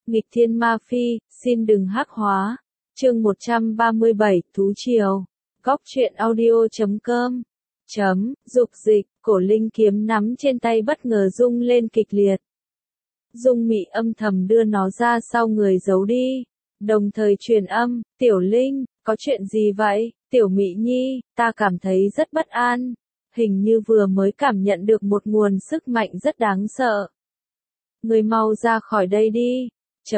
Nghịch thiên ma phi, xin đừng hắc hóa. Chương 137, Thú Triều. Góc truyện audio.com. Dục dịch, cổ linh kiếm nắm trên tay bất ngờ rung lên kịch liệt. Dung Mị âm thầm đưa nó ra sau người giấu đi, đồng thời truyền âm, Tiểu Linh, có chuyện gì vậy? Tiểu Mị Nhi, ta cảm thấy rất bất an, hình như vừa mới cảm nhận được một nguồn sức mạnh rất đáng sợ. Người mau ra khỏi đây đi.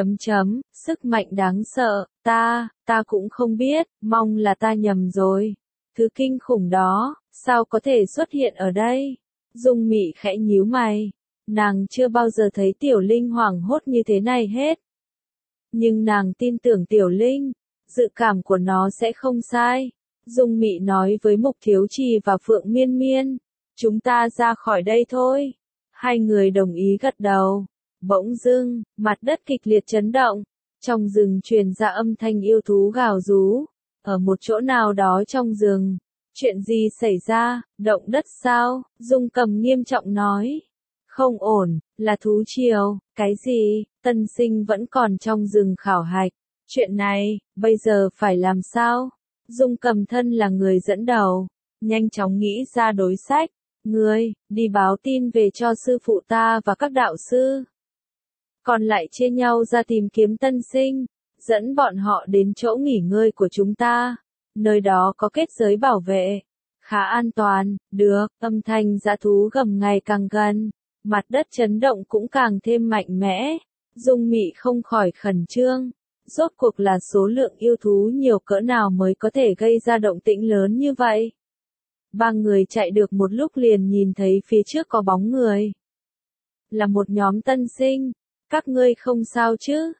Sức mạnh đáng sợ, ta cũng không biết, mong là ta nhầm rồi. Thứ kinh khủng đó, sao có thể xuất hiện ở đây? Dung Mị khẽ nhíu mày, nàng chưa bao giờ thấy Tiểu Linh hoảng hốt như thế này hết. Nhưng nàng tin tưởng Tiểu Linh, dự cảm của nó sẽ không sai. Dung Mị nói với Mục Thiếu Trì và Phượng Miên Miên, chúng ta ra khỏi đây thôi. Hai người đồng ý gật đầu. Bỗng dưng, mặt đất kịch liệt chấn động, trong rừng truyền ra âm thanh yêu thú gào rú. Ở một chỗ nào đó trong rừng, chuyện gì xảy ra, động đất sao? Dung Cầm nghiêm trọng nói. Không ổn, là thú triều, cái gì? Tân Sinh vẫn còn trong rừng khảo hạch. Chuyện này, bây giờ phải làm sao? Dung Cầm thân là người dẫn đầu, nhanh chóng nghĩ ra đối sách. Ngươi, đi báo tin về cho sư phụ ta và các đạo sư. Còn lại chia nhau ra tìm kiếm Tân Sinh, dẫn bọn họ đến chỗ nghỉ ngơi của chúng ta. Nơi đó có kết giới bảo vệ, khá an toàn. Được, âm thanh dã thú gầm ngày càng gần, mặt đất chấn động cũng càng thêm mạnh mẽ. Dung Mị không khỏi khẩn trương, rốt cuộc là số lượng yêu thú nhiều cỡ nào mới có thể gây ra động tĩnh lớn như vậy. Ba người chạy được một lúc liền nhìn thấy phía trước có bóng người. Là một nhóm Tân Sinh. Các ngươi không sao chứ?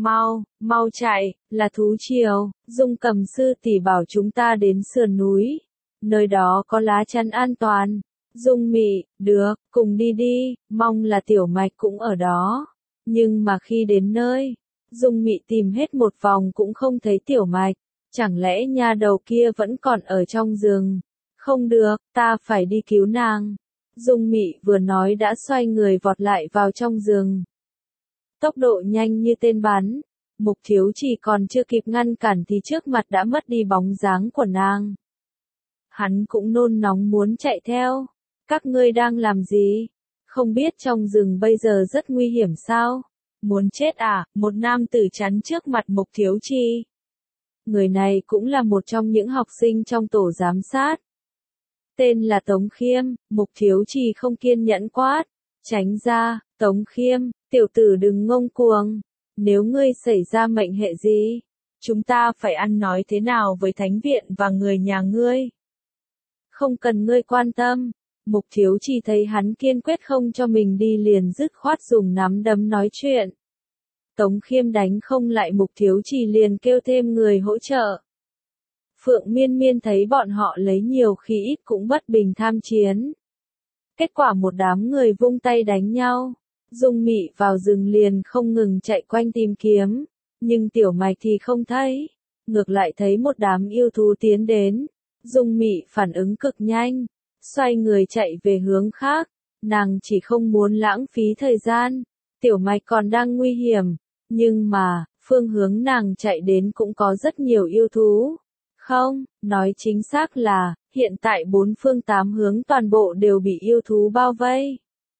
Mau chạy, là thú triều. Dung Cầm sư tỷ bảo chúng ta đến sườn núi. Nơi đó có lá chắn an toàn. Dung Mị, được, cùng đi đi, mong là Tiểu Mạch cũng ở đó. Nhưng mà khi đến nơi, Dung Mị tìm hết một vòng cũng không thấy Tiểu Mạch. Chẳng lẽ nha đầu kia vẫn còn ở trong rừng? Không được, ta phải đi cứu nàng. Dung Mị vừa nói đã xoay người vọt lại vào trong rừng. Tốc độ nhanh như tên bắn, Mục Thiếu Trì còn chưa kịp ngăn cản thì trước mặt đã mất đi bóng dáng của nàng. Hắn cũng nôn nóng muốn chạy theo. Các ngươi đang làm gì? Không biết trong rừng bây giờ rất nguy hiểm sao? Muốn chết à? Một nam tử chắn trước mặt Mục Thiếu Trì. Người này cũng là một trong những học sinh trong tổ giám sát. Tên là Tống Khiêm. Mục Thiếu Trì không kiên nhẫn quát. Tránh ra, Tống Khiêm, tiểu tử đừng ngông cuồng. Nếu ngươi xảy ra mệnh hệ gì, chúng ta phải ăn nói thế nào với thánh viện và người nhà ngươi? Không cần ngươi quan tâm. Mục Thiếu Trì thấy hắn kiên quyết không cho mình đi liền dứt khoát dùng nắm đấm nói chuyện. Tống Khiêm đánh không lại Mục Thiếu Trì liền kêu thêm người hỗ trợ. Phượng Miên Miên thấy bọn họ lấy nhiều khi ít cũng bất bình tham chiến. Kết quả một đám người vung tay đánh nhau. Dung Mị vào rừng liền không ngừng chạy quanh tìm kiếm, nhưng Tiểu Mạch thì không thấy, ngược lại thấy một đám yêu thú tiến đến. Dung Mị phản ứng cực nhanh, xoay người chạy về hướng khác, nàng chỉ không muốn lãng phí thời gian. Tiểu Mạch còn đang nguy hiểm, nhưng mà, phương hướng nàng chạy đến cũng có rất nhiều yêu thú. Không, nói chính xác là, hiện tại bốn phương tám hướng toàn bộ đều bị yêu thú bao vây.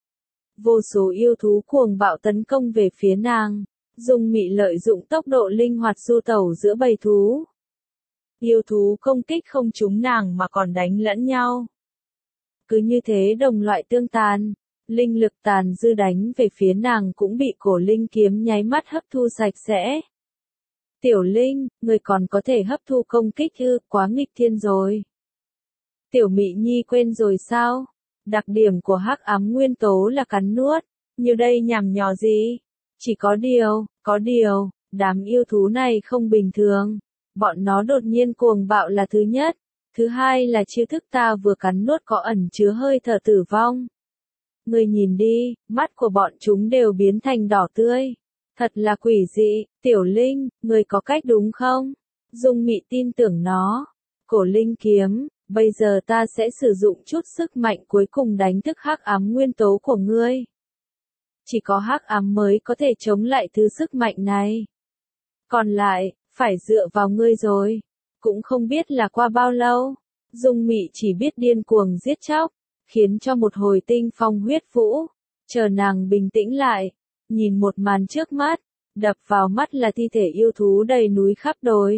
Vô số yêu thú cuồng bạo tấn công về phía nàng. Dung Mị lợi dụng tốc độ linh hoạt du tẩu giữa bầy thú. Yêu thú công kích không trúng nàng mà còn đánh lẫn nhau. Cứ như thế đồng loại tương tàn, linh lực tàn dư đánh về phía nàng cũng bị cổ linh kiếm nháy mắt hấp thu sạch sẽ. Tiểu Linh, người còn có thể hấp thu công kích ư? Quá nghịch thiên rồi. Tiểu Mị Nhi quên rồi sao? Đặc điểm của hắc ám nguyên tố là cắn nuốt. Như đây nhằm nhò gì? Chỉ có điều, đám yêu thú này không bình thường. Bọn nó đột nhiên cuồng bạo là thứ nhất. Thứ hai là chiêu thức ta vừa cắn nuốt có ẩn chứa hơi thở tử vong. Người nhìn đi, mắt của bọn chúng đều biến thành đỏ tươi. Thật là quỷ dị. Tiểu Linh, người có cách đúng không? Dung Mị tin tưởng nó. Cổ linh kiếm, bây giờ ta sẽ sử dụng chút sức mạnh cuối cùng đánh thức hắc ám nguyên tố của ngươi. chỉ có hắc ám mới có thể chống lại thứ sức mạnh này. Còn lại, phải dựa vào ngươi rồi. Cũng không biết là qua bao lâu, Dung Mị chỉ biết điên cuồng giết chóc, khiến cho một hồi tinh phong huyết vũ. Chờ nàng bình tĩnh lại, nhìn một màn trước mắt, đập vào mắt là thi thể yêu thú đầy núi khắp đồi.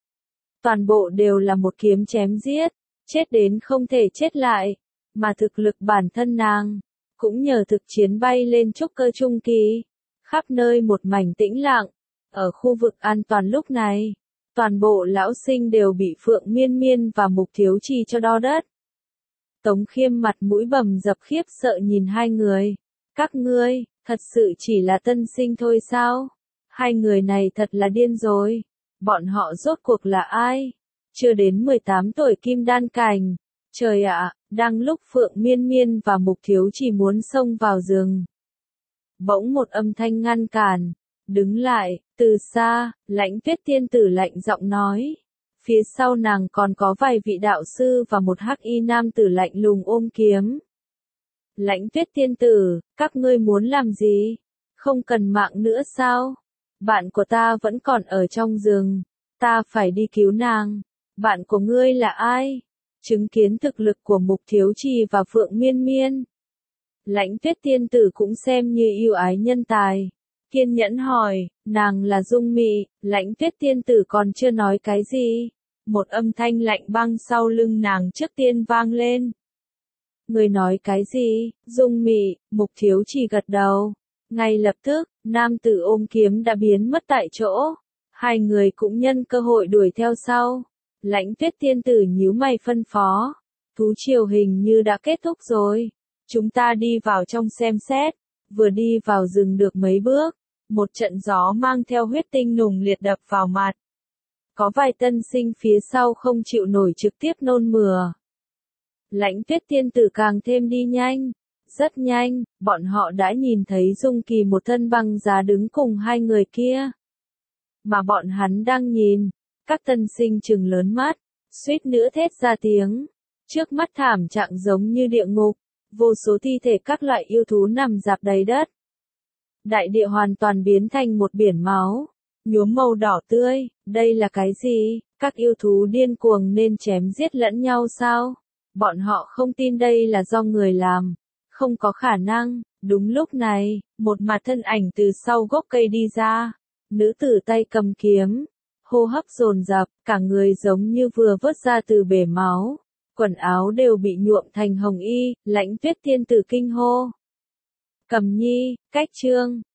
Toàn bộ đều là một kiếm chém giết, chết đến không thể chết lại, mà thực lực bản thân nàng, cũng nhờ thực chiến bay lên trúc cơ trung kỳ. Khắp nơi một mảnh tĩnh lặng, ở khu vực an toàn lúc này, toàn bộ lão sinh đều bị Phượng Miên Miên và Mục Thiếu Trì cho đo đất. Tống Khiêm mặt mũi bầm dập khiếp sợ nhìn hai người. Các ngươi, thật sự chỉ là tân sinh thôi sao? Hai người này thật là điên rồi. Bọn họ rốt cuộc là ai? Chưa đến 18 tuổi kim đan cảnh. Trời ạ, đang lúc Phượng Miên Miên và Mục Thiếu Trì muốn xông vào rừng. Bỗng một âm thanh ngăn cản. Đứng lại, từ xa, Lãnh Tuyết tiên tử lạnh giọng nói. Phía sau nàng còn có vài vị đạo sư và một hắc y nam tử lạnh lùng ôm kiếm. Lãnh Tuyết tiên tử, các ngươi muốn làm gì? Không cần mạng nữa sao? Bạn của ta vẫn còn ở trong rừng. Ta phải đi cứu nàng. Bạn của ngươi là ai? Chứng kiến thực lực của Mục Thiếu Trì và Phượng Miên Miên. Lãnh Tuyết tiên tử cũng xem như yêu ái nhân tài. Kiên nhẫn hỏi, nàng là Dung Mị. Lãnh Tuyết tiên tử còn chưa nói cái gì. Một âm thanh lạnh băng sau lưng nàng trước tiên vang lên. Người nói cái gì? Dung Mị, Mục Thiếu Trì gật đầu. Ngay lập tức, nam tử ôm kiếm đã biến mất tại chỗ. Hai người cũng nhân cơ hội đuổi theo sau. Lãnh Tuyết tiên tử nhíu mày phân phó. Thú triều hình như đã kết thúc rồi. Chúng ta đi vào trong xem xét. Vừa đi vào rừng được mấy bước, một trận gió mang theo huyết tinh nùng liệt đập vào mặt. Có vài tân sinh phía sau không chịu nổi trực tiếp nôn mửa. Lãnh Tuyết tiên tử càng thêm đi nhanh. Rất nhanh, bọn họ đã nhìn thấy Dung Kỳ một thân băng giá đứng cùng hai người kia. Mà bọn hắn đang nhìn, các tân sinh trừng lớn mắt, suýt nữa thét ra tiếng. Trước mắt thảm trạng giống như địa ngục, vô số thi thể các loại yêu thú nằm rạp đầy đất. Đại địa hoàn toàn biến thành một biển máu, nhuốm màu đỏ tươi. Đây là cái gì? Các yêu thú điên cuồng nên chém giết lẫn nhau sao? Bọn họ không tin đây là do người làm. Không có khả năng. Đúng lúc này, một mặt thân ảnh từ sau gốc cây đi ra. Nữ tử tay cầm kiếm, hô hấp dồn dập, cả người giống như vừa vớt ra từ bể máu. Quần áo đều bị nhuộm thành hồng y. Lãnh Tuyết tiên tử kinh hô. Cầm nhi, cách chương.